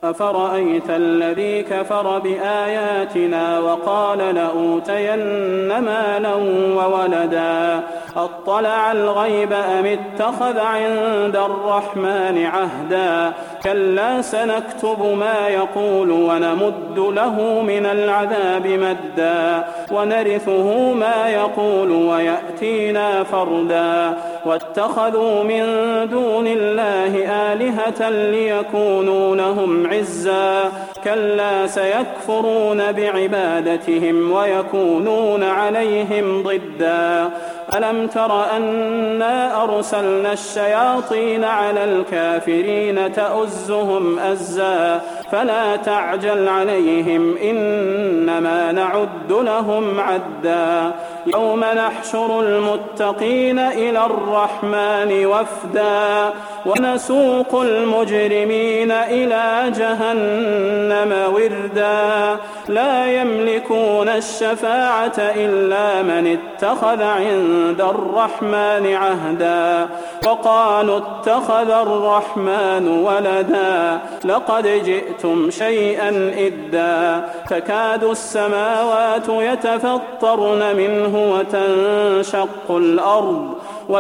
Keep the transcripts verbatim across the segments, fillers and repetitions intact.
أفرأيت الذي كفر بآياتنا وقال لأوتين مالا وولدا أطلع الغيب أم اتخذ عند الرحمن عهدا كلا سنكتب ما يقول ونمد له من العذاب مدا ونرثه ما يقول ويأتينا فردا واتخذوا من دون الله آلهة ليكونوا لهم عزا كلا سيكفرون بعبادتهم ويكونون عليهم ضدا ألم تر أنا أرسلنا الشياطين على الكافرين تؤزهم أزا فلا تعجل عليهم إنما نعد لهم عدا يوم نحشر المتقين إلى الرحمن وفدا ونسوق المجرمين إلى جهنم وردا لا يملكون الشفاعة إلا من اتخذ عند الرحمن عهدا وقالوا اتخذ الرحمن ولدا لقد جئتم شيئا إدا تكاد السماوات يتفطرن منه وتنشق الأرض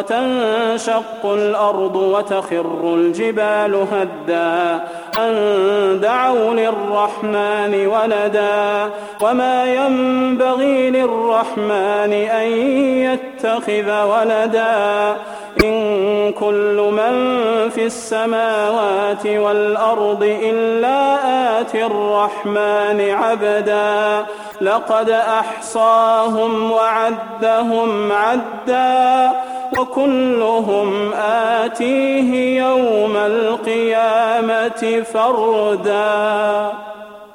وتنشق الأرض وتخر الجبال هدا أن دعوا للرحمن ولدا وما ينبغي للرحمن أن يتخذ ولدا إن كل من في السماوات والأرض إلا آتي الرحمن عبدا لقد أحصاهم وعدهم عدا وكلهم آتيه يوم القيامة فردا.